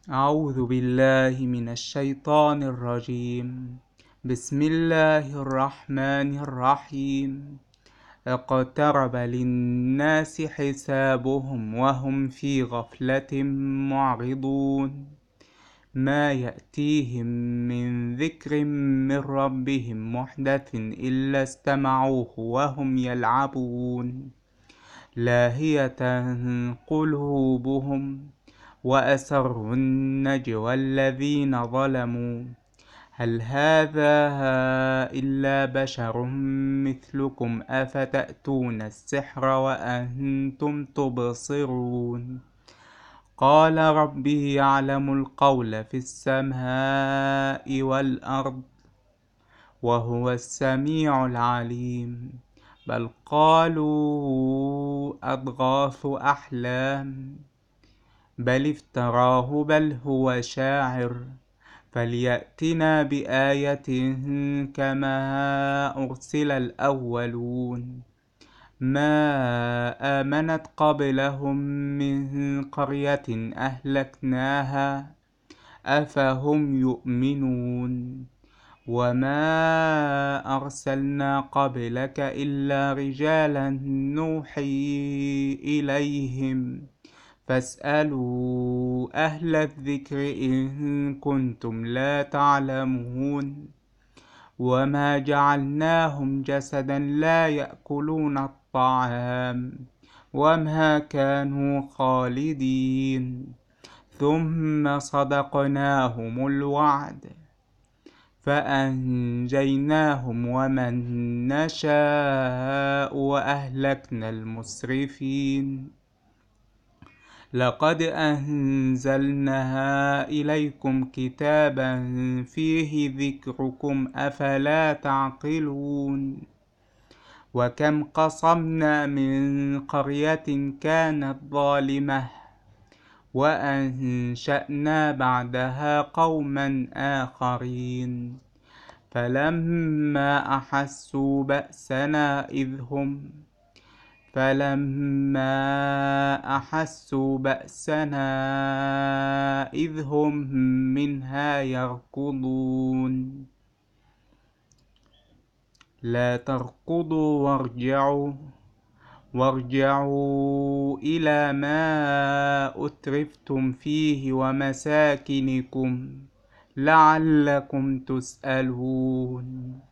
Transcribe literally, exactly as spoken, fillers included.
أعوذ بالله من الشيطان الرجيم. بسم الله الرحمن الرحيم. اقترب للناس حسابهم وهم في غفلة معرضون. ما يأتيهم من ذكر من ربهم محدث إلا استمعوه وهم يلعبون لاهية قلوبهم وأسروا النجوى الذين ظلموا هل هذا إلا بشر مثلكم أفتأتون السحر وأنتم تبصرون قال ربي يعلم القول في السماء والأرض وهو السميع العليم بل قالوا أضغاث أحلام بل افتراه بل هو شاعر فليأتنا بآية كما أرسل الأولون ما آمنت قبلهم من قرية أهلكناها أفهم يؤمنون وما أرسلنا قبلك إلا رجالا نوحي إليهم فاسألوا أهل الذكر إن كنتم لا تعلمون وما جعلناهم جسدا لا يأكلون الطعام وما كانوا خالدين ثم صدقناهم الوعد فأنجيناهم ومن نشاء وأهلكنا المسرفين لقد أنزلنا إليكم كتابا فيه ذكركم أفلا تعقلون وكم قصمنا من قرية كانت ظالمة وأنشأنا بعدها قوما آخرين فلما أحسوا بأسنا إذ هم فلما أحسوا بأسنا إذ هم منها يركضون لا تركضوا وارجعوا وارجعوا إلى ما أترفتم فيه ومساكنكم لعلكم تسألون